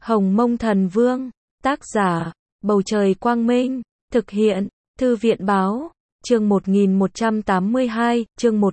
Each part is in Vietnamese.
Hồng Mông Thần Vương, tác giả, Bầu Trời Quang Minh, thực hiện, Thư viện Báo, chương 1182,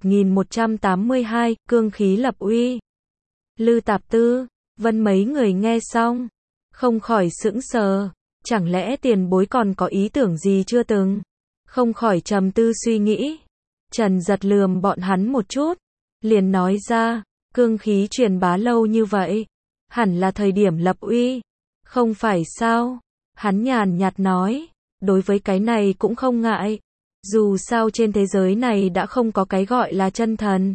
cương khí lập uy. Lư Tạp Tư, Vân mấy người nghe xong, không khỏi sững sờ, chẳng lẽ tiền bối còn có ý tưởng gì chưa từng, không khỏi trầm tư suy nghĩ. Trần Giật lườm bọn hắn một chút, liền nói ra, cương khí truyền bá lâu như vậy, hẳn là thời điểm lập uy, không phải sao? Hắn nhàn nhạt nói, đối với cái này cũng không ngại, dù sao trên thế giới này đã không có cái gọi là chân thần,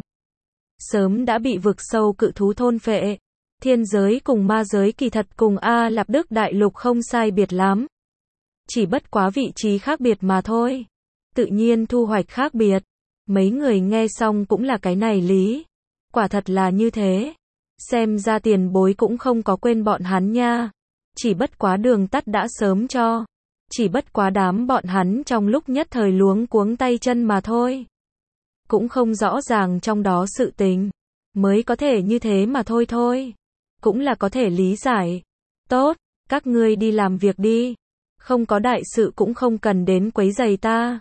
sớm đã bị vực sâu cự thú thôn phệ. Thiên giới cùng ma giới kỳ thật cùng A Lạp Đức Đại Lục không sai biệt lắm, chỉ bất quá vị trí khác biệt mà thôi, tự nhiên thu hoạch khác biệt. Mấy người nghe xong cũng là cái này lý, quả thật là như thế, xem ra tiền bối cũng không có quên bọn hắn nha, chỉ bất quá đường tắt đã sớm cho, chỉ bất quá đám bọn hắn trong lúc nhất thời luống cuống tay chân mà thôi, cũng không rõ ràng trong đó sự tình, mới có thể như thế mà thôi, cũng là có thể lý giải. Tốt, các ngươi đi làm việc đi, không có đại sự cũng không cần đến quấy rầy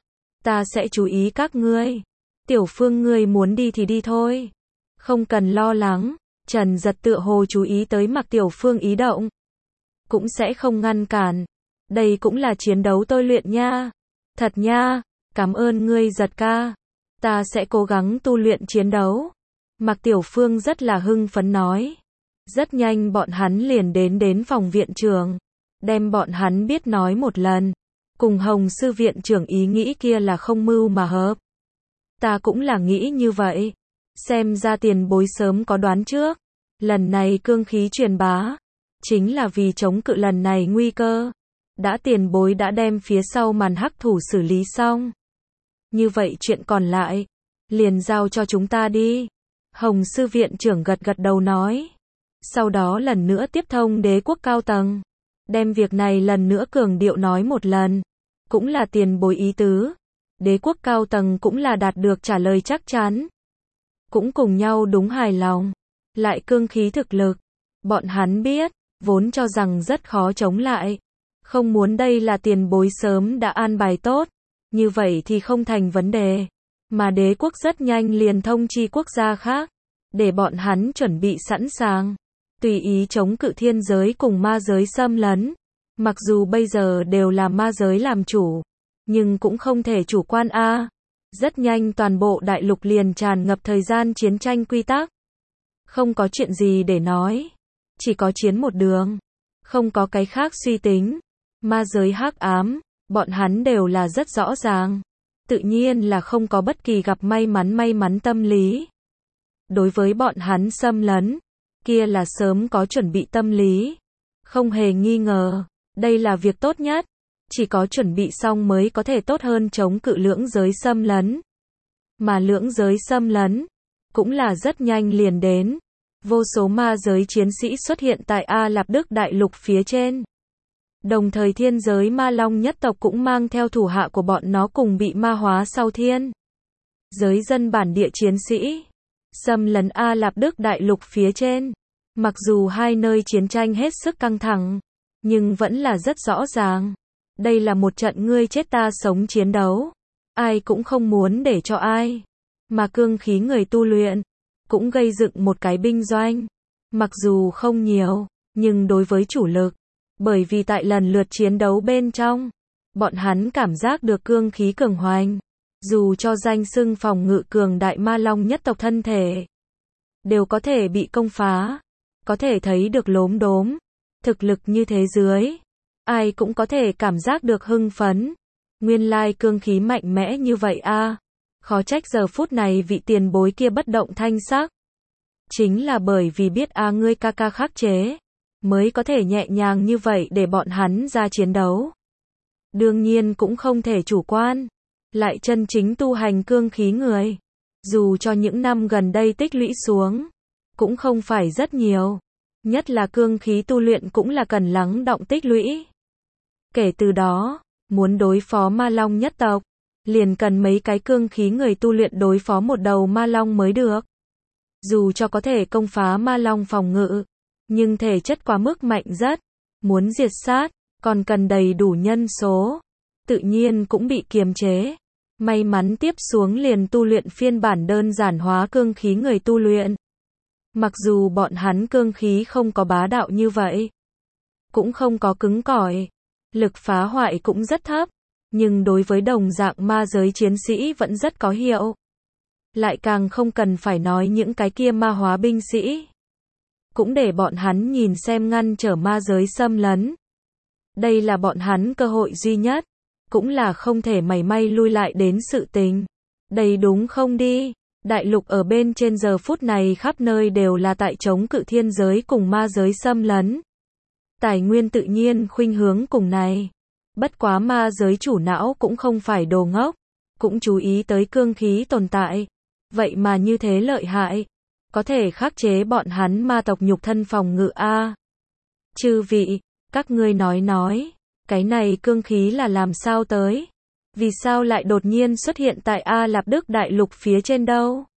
ta sẽ chú ý các ngươi. Tiểu Phương ngươi muốn đi thì đi thôi, không cần lo lắng. Trần Giật tựa hồ chú ý tới Mạc Tiểu Phương ý động, cũng sẽ không ngăn cản, đây cũng là chiến đấu tôi luyện nha. Thật nha, cảm ơn ngươi Giật ca, ta sẽ cố gắng tu luyện chiến đấu. Mạc Tiểu Phương rất là hưng phấn nói. Rất nhanh bọn hắn liền đến phòng viện trưởng, đem bọn hắn biết nói một lần, cùng Hồng sư viện trưởng ý nghĩ kia là không mưu mà hợp. Ta cũng là nghĩ như vậy, xem ra tiền bối sớm có đoán trước, lần này cương khí truyền bá, chính là vì chống cự lần này nguy cơ, đã tiền bối đã đem phía sau màn hắc thủ xử lý xong. Như vậy chuyện còn lại, liền giao cho chúng ta đi. Hồng sư viện trưởng gật đầu nói, sau đó lần nữa tiếp thông đế quốc cao tầng, đem việc này lần nữa cường điệu nói một lần, cũng là tiền bối ý tứ. Đế quốc cao tầng cũng là đạt được trả lời chắc chắn, cũng cùng nhau đúng hài lòng. Lại cương khí thực lực, bọn hắn biết, vốn cho rằng rất khó chống lại, không muốn đây là tiền bối sớm đã an bài tốt, như vậy thì không thành vấn đề, mà đế quốc rất nhanh liền thông chi quốc gia khác, để bọn hắn chuẩn bị sẵn sàng, tùy ý chống cự thiên giới cùng ma giới xâm lấn. Mặc dù bây giờ đều là ma giới làm chủ, nhưng cũng không thể chủ quan a. Rất nhanh toàn bộ đại lục liền tràn ngập thời gian chiến tranh quy tắc. Không có chuyện gì để nói, chỉ có chiến một đường, không có cái khác suy tính. Ma giới hắc ám, bọn hắn đều là rất rõ ràng, tự nhiên là không có bất kỳ gặp may mắn tâm lý. Đối với bọn hắn xâm lấn, kia là sớm có chuẩn bị tâm lý, không hề nghi ngờ, đây là việc tốt nhất. Chỉ có chuẩn bị xong mới có thể tốt hơn chống cự lưỡng giới xâm lấn. Mà lưỡng giới xâm lấn, cũng là rất nhanh liền đến. Vô số ma giới chiến sĩ xuất hiện tại A Lạp Đức Đại Lục phía trên. Đồng thời thiên giới ma long nhất tộc cũng mang theo thủ hạ của bọn nó cùng bị ma hóa sau thiên giới dân bản địa chiến sĩ xâm lấn A Lạp Đức Đại Lục phía trên. Mặc dù hai nơi chiến tranh hết sức căng thẳng, nhưng vẫn là rất rõ ràng. Đây là một trận ngươi chết ta sống chiến đấu, ai cũng không muốn để cho ai. Mà cương khí người tu luyện, cũng gây dựng một cái binh doanh. Mặc dù không nhiều, nhưng đối với chủ lực, bởi vì tại lần lượt chiến đấu bên trong, bọn hắn cảm giác được cương khí cường hoành. Dù cho danh xưng phòng ngự cường đại ma long nhất tộc thân thể, đều có thể bị công phá, có thể thấy được lốm đốm. Thực lực như thế dưới, ai cũng có thể cảm giác được hưng phấn. Nguyên lai cương khí mạnh mẽ như vậy a. Khó trách giờ phút này vị tiền bối kia bất động thanh sắc. Chính là bởi vì biết ngươi ca ca khắc chế, mới có thể nhẹ nhàng như vậy để bọn hắn ra chiến đấu. Đương nhiên cũng không thể chủ quan. Lại chân chính tu hành cương khí người, dù cho những năm gần đây tích lũy xuống, cũng không phải rất nhiều. Nhất là cương khí tu luyện cũng là cần lắng đọng tích lũy. Kể từ đó, muốn đối phó ma long nhất tộc, liền cần mấy cái cương khí người tu luyện đối phó một đầu ma long mới được. Dù cho có thể công phá ma long phòng ngự, Nhưng thể chất quá mức mạnh rất, muốn diệt sát, còn cần đầy đủ nhân số, tự nhiên cũng bị kiềm chế. May mắn tiếp xuống liền tu luyện phiên bản đơn giản hóa cương khí người tu luyện. Mặc dù bọn hắn cương khí không có bá đạo như vậy, cũng không có cứng cỏi, lực phá hoại cũng rất thấp, nhưng đối với đồng dạng ma giới chiến sĩ vẫn rất có hiệu. Lại càng không cần phải nói những cái kia ma hóa binh sĩ. Cũng để bọn hắn nhìn xem ngăn trở ma giới xâm lấn. Đây là bọn hắn cơ hội duy nhất, cũng là không thể mảy may lui lại đến sự tình. Đây đúng không đi? Đại lục ở bên trên giờ phút này khắp nơi đều là tại chống cự thiên giới cùng ma giới xâm lấn. Tài nguyên tự nhiên khuynh hướng cùng này. Bất quá ma giới chủ não cũng không phải đồ ngốc, cũng chú ý tới cương khí tồn tại. Vậy mà như thế lợi hại, có thể khắc chế bọn hắn ma tộc nhục thân phòng ngự a. Chư vị, các ngươi nói, cái này cương khí là làm sao tới? Vì sao lại đột nhiên xuất hiện tại A Lạp Đức đại lục phía trên đâu?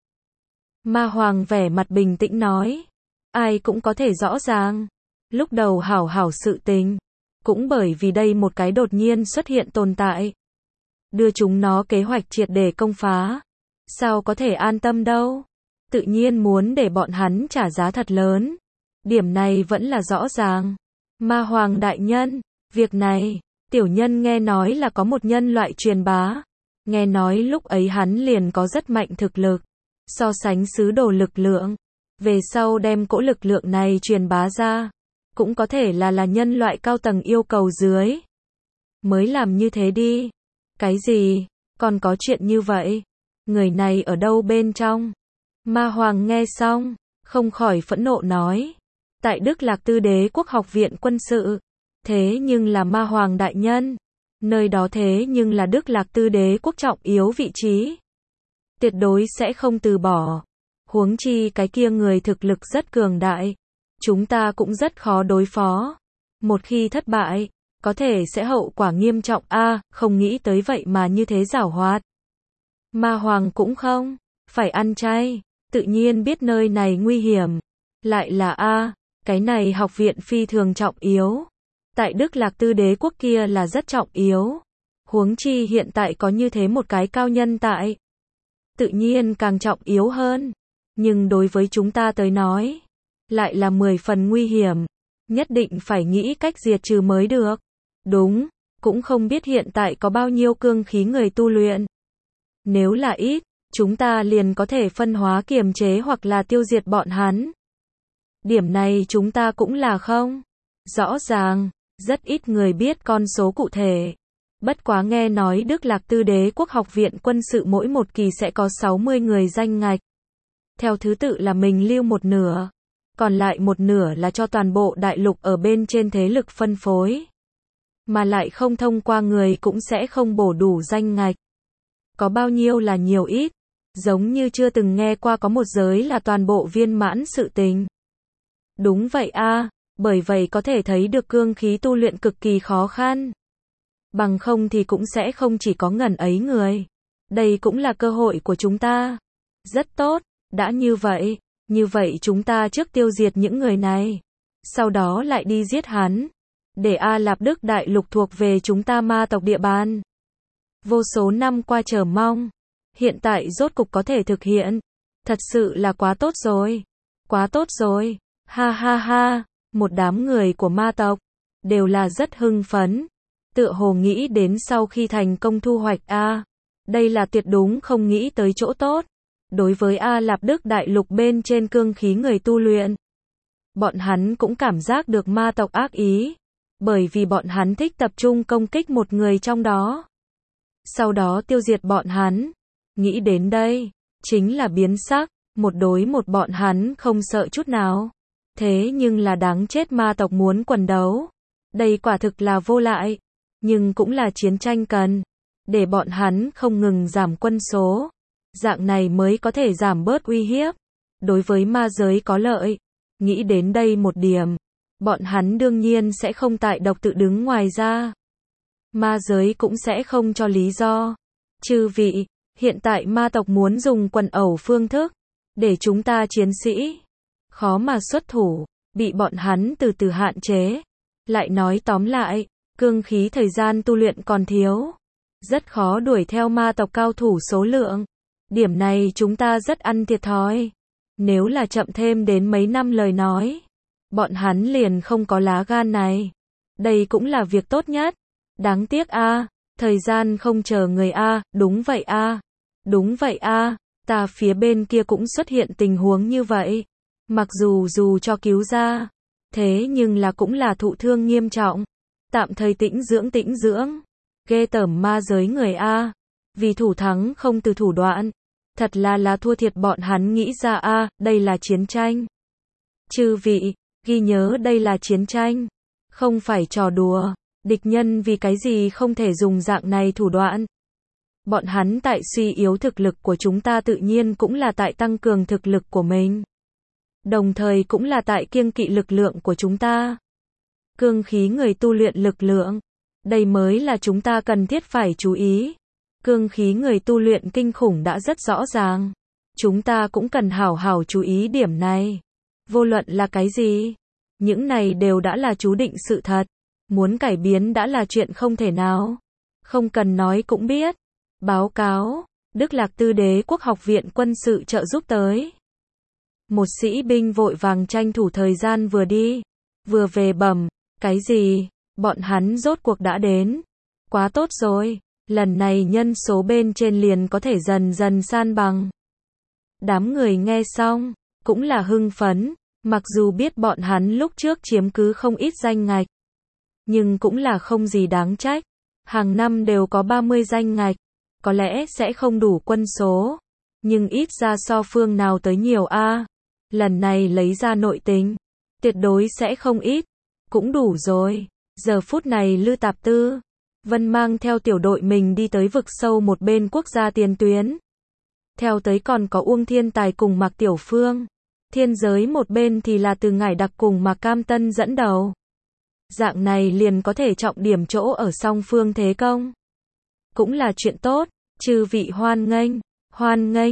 Ma Hoàng vẻ mặt bình tĩnh nói, ai cũng có thể rõ ràng. Lúc đầu hảo hảo sự tình, cũng bởi vì đây một cái đột nhiên xuất hiện tồn tại, đưa chúng nó kế hoạch triệt để công phá. Sao có thể an tâm đâu? Tự nhiên muốn để bọn hắn trả giá thật lớn. Điểm này vẫn là rõ ràng. Ma Hoàng đại nhân, việc này, tiểu nhân nghe nói là có một nhân loại truyền bá. Nghe nói lúc ấy hắn liền có rất mạnh thực lực, so sánh sứ đồ lực lượng. Về sau đem cỗ lực lượng này truyền bá ra, cũng có thể là nhân loại cao tầng yêu cầu dưới. Mới làm như thế đi. Cái gì? Còn có chuyện như vậy? Người này ở đâu bên trong? Ma Hoàng nghe xong, không khỏi phẫn nộ nói. Tại Đức Lạc Tư Đế quốc học viện quân sự. Thế nhưng là Ma Hoàng đại nhân. Nơi đó thế nhưng là Đức Lạc Tư Đế quốc trọng yếu vị trí. Tuyệt đối sẽ không từ bỏ. Huống chi cái kia người thực lực rất cường đại. Chúng ta cũng rất khó đối phó. Một khi thất bại, có thể sẽ hậu quả nghiêm trọng a. Không nghĩ tới vậy mà như thế giảo hoạt. Ma Hoàng cũng không phải ăn chay, tự nhiên biết nơi này nguy hiểm. Lại là cái này học viện phi thường trọng yếu. Tại Đức Lạc Tư Đế quốc kia là rất trọng yếu. Huống chi hiện tại có như thế một cái cao nhân tại. Tự nhiên càng trọng yếu hơn. Nhưng đối với chúng ta tới nói, lại là 10 phần nguy hiểm. Nhất định phải nghĩ cách diệt trừ mới được. Đúng, cũng không biết hiện tại có bao nhiêu cương khí người tu luyện. Nếu là ít, chúng ta liền có thể phân hóa kiềm chế hoặc là tiêu diệt bọn hắn. Điểm này chúng ta cũng là không rõ ràng, rất ít người biết con số cụ thể. Bất quá nghe nói Đức Lạc Tư Đế quốc học viện quân sự mỗi một kỳ sẽ có 60 người danh ngạch. Theo thứ tự là mình lưu một nửa, còn lại một nửa là cho toàn bộ đại lục ở bên trên thế lực phân phối. Mà lại không thông qua người cũng sẽ không bổ đủ danh ngạch. Có bao nhiêu là nhiều ít, giống như chưa từng nghe qua có một giới là toàn bộ viên mãn sự tình. Đúng vậy bởi vậy có thể thấy được cương khí tu luyện cực kỳ khó khăn. Bằng không thì cũng sẽ không chỉ có ngần ấy người. Đây cũng là cơ hội của chúng ta. Rất tốt, đã như vậy chúng ta trước tiêu diệt những người này. Sau đó lại đi giết hắn. Để A Lạp Đức đại lục thuộc về chúng ta ma tộc địa bàn. Vô số năm qua chờ mong. Hiện tại rốt cục có thể thực hiện. Thật sự là quá tốt rồi. Quá tốt rồi. Ha ha ha. Một đám người của ma tộc. Đều là rất hưng phấn. Tựa hồ nghĩ đến sau khi thành công thu hoạch đây là tuyệt đúng không nghĩ tới chỗ tốt. Đối với A Lạp Đức đại lục bên trên cương khí người tu luyện. Bọn hắn cũng cảm giác được ma tộc ác ý. Bởi vì bọn hắn thích tập trung công kích một người trong đó. Sau đó tiêu diệt bọn hắn. Nghĩ đến đây, chính là biến sắc, một đối một bọn hắn không sợ chút nào. Thế nhưng là đáng chết ma tộc muốn quần đấu. Đây quả thực là vô lại. Nhưng cũng là chiến tranh cần. Để bọn hắn không ngừng giảm quân số. Dạng này mới có thể giảm bớt uy hiếp. Đối với ma giới có lợi. Nghĩ đến đây một điểm. Bọn hắn đương nhiên sẽ không tại độc tự đứng ngoài ra. Ma giới cũng sẽ không cho lý do. Chư vị, hiện tại ma tộc muốn dùng quần ẩu phương thức. Để chúng ta chiến sĩ khó mà xuất thủ. bị bọn hắn từ từ hạn chế. Lại nói tóm lại, cương khí thời gian tu luyện còn thiếu. Rất khó đuổi theo ma tộc cao thủ số lượng. Điểm này chúng ta rất ăn thiệt thòi. Nếu là chậm thêm đến mấy năm lời nói, bọn hắn liền không có lá gan này. Đây cũng là việc tốt nhất. Đáng tiếc a, thời gian không chờ người a, đúng vậy a. Đúng vậy a, ta phía bên kia cũng xuất hiện tình huống như vậy. Mặc dù cho cứu ra, thế nhưng là cũng là thụ thương nghiêm trọng. Tạm thời tĩnh dưỡng. Ghê tởm ma giới người a, vì thủ thắng không từ thủ đoạn. Thật là thua thiệt bọn hắn nghĩ ra a, đây là chiến tranh. Chư vị, ghi nhớ đây là chiến tranh, không phải trò đùa. Địch nhân vì cái gì không thể dùng dạng này thủ đoạn? Bọn hắn tại suy yếu thực lực của chúng ta, tự nhiên cũng là tại tăng cường thực lực của mình. Đồng thời cũng là tại kiêng kỵ lực lượng của chúng ta. Cương khí người tu luyện lực lượng, đây mới là chúng ta cần thiết phải chú ý. Cương khí người tu luyện kinh khủng đã rất rõ ràng. Chúng ta cũng cần hảo hảo chú ý điểm này. Vô luận là cái gì, những này đều đã là chú định sự thật. Muốn cải biến đã là chuyện không thể nào. Không cần nói cũng biết. Báo cáo, Đức Lạc Tư Đế quốc học viện quân sự trợ giúp tới. Một sĩ binh vội vàng tranh thủ thời gian vừa đi, vừa về bẩm, cái gì, bọn hắn rốt cuộc đã đến. Quá tốt rồi, lần này nhân số bên trên liền có thể dần dần san bằng. Đám người nghe xong, cũng là hưng phấn, mặc dù biết bọn hắn lúc trước chiếm cứ không ít danh ngạch. Nhưng cũng là không gì đáng trách. Hàng năm đều có 30 danh ngạch. Có lẽ sẽ không đủ quân số. Nhưng ít ra so phương nào tới nhiều a. Lần này lấy ra nội tình. Tuyệt đối sẽ không ít. Cũng đủ rồi. Giờ phút này Lư Tạp Tư, Vân mang theo tiểu đội mình đi tới vực sâu một bên quốc gia tiền tuyến. Theo tới còn có Uông Thiên Tài cùng Mạc Tiểu Phương. Thiên giới một bên thì là Từ Ngải Đặc cùng Mạc Cam Tân dẫn đầu. Dạng này liền có thể trọng điểm chỗ ở song phương thế công. Cũng là chuyện tốt, chư vị hoan nghênh,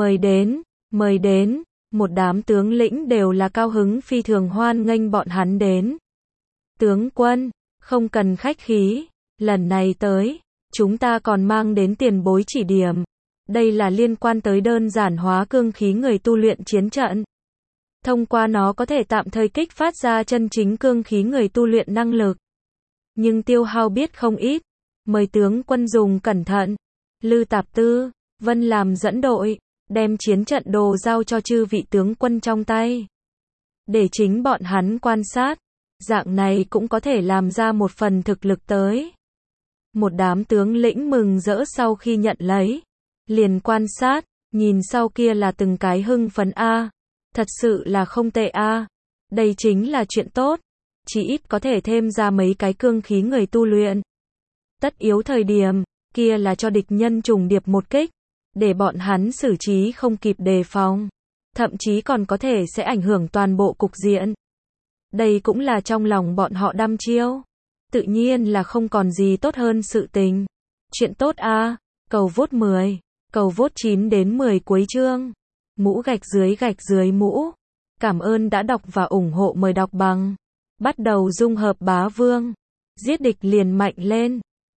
mời đến, một đám tướng lĩnh đều là cao hứng phi thường hoan nghênh bọn hắn đến. Tướng quân, không cần khách khí, lần này tới, chúng ta còn mang đến tiền bối chỉ điểm. Đây là liên quan tới đơn giản hóa cương khí người tu luyện chiến trận. Thông qua nó có thể tạm thời kích phát ra chân chính cương khí người tu luyện năng lực. Nhưng tiêu hao biết không ít. Mời tướng quân dùng cẩn thận. Lư Tạp Tư, Vân làm dẫn đội, đem chiến trận đồ giao cho chư vị tướng quân trong tay. Để chính bọn hắn quan sát. Dạng này cũng có thể làm ra một phần thực lực tới. Một đám tướng lĩnh mừng rỡ sau khi nhận lấy. Liền quan sát, nhìn sau kia là từng cái hưng phấn a. Thật sự là không tệ a. Đây chính là chuyện tốt. Chỉ ít có thể thêm ra mấy cái cương khí người tu luyện. Tất yếu thời điểm, kia là cho địch nhân trùng điệp một kích. Để bọn hắn xử trí không kịp đề phòng. Thậm chí còn có thể sẽ ảnh hưởng toàn bộ cục diện. Đây cũng là trong lòng bọn họ đăm chiêu. Tự nhiên là không còn gì tốt hơn sự tình. Chuyện tốt a. Cầu vote 10. Cầu vote 9 đến 10 cuối chương. Mũ gạch dưới mũ. Cảm ơn đã đọc và ủng hộ, mời đọc bằng. Bắt đầu dung hợp bá vương. Giết địch liền mạnh lên.